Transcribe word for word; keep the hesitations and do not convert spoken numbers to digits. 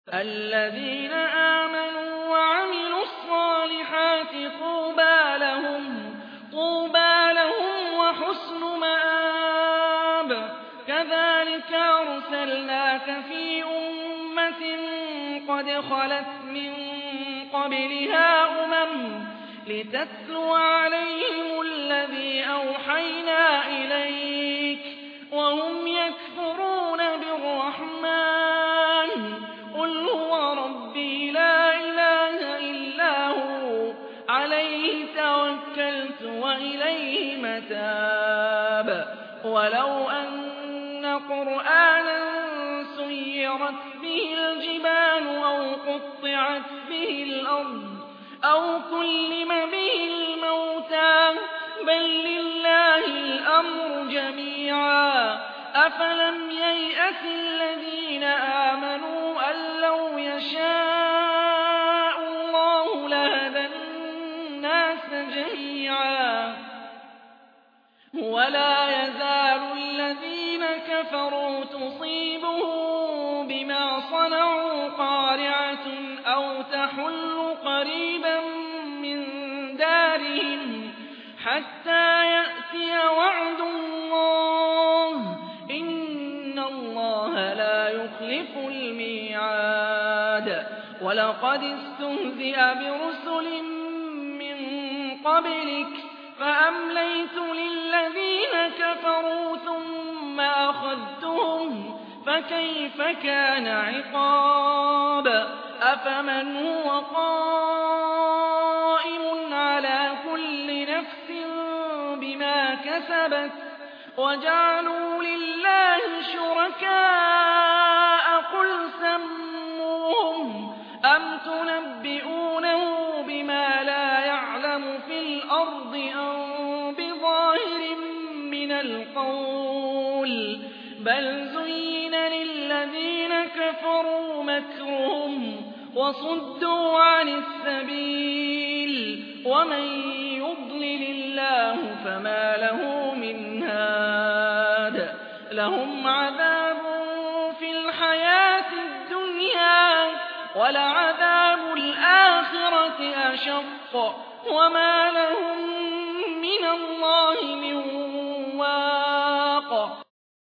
الذين آمنوا وعملوا الصالحات طوبى لهم طوبى لهم وحسن مآب كذلك أرسلناك في أمة قد خلت من قبلها أمم لتتلو عليهم الذي أوحينا إليك وهم يكفرون بالرحمن قل هو ربي لا إله إلا هو عليه توكلت وإليه متاب ولو أن قرآنا سيرت به الجبال أو قطعت به الأرض أو كلم به الموتى بل لله الأمر جميعا أفلم ييأس الذين آمنوا أن لو يشاء الله لهدى الناس جميعا ولا يزال الذين كفروا تصيبهم بما صنعوا قارعة أو تحل قريبا من دارهم حتى يأتي وعد الله إن الله لا يخلف الميعاد ولقد استهزئ برسل من قبلك فأمليت للذين كفروا ثم أخذتهم فكيف كان عقاب أفمن هو قائم على كل نفس بما كسبت وجعلوا لله شركاء قل سموهم أم تنبئونه بما لا يعلم في الأرض أم بظاهر من القول بل زين للذين كفروا مكرهم وصدوا عن السبيل ومن يضلل الله فما له من هاد لهم عذاب في الحياة الدنيا ولعذاب الآخرة أشق وما لهم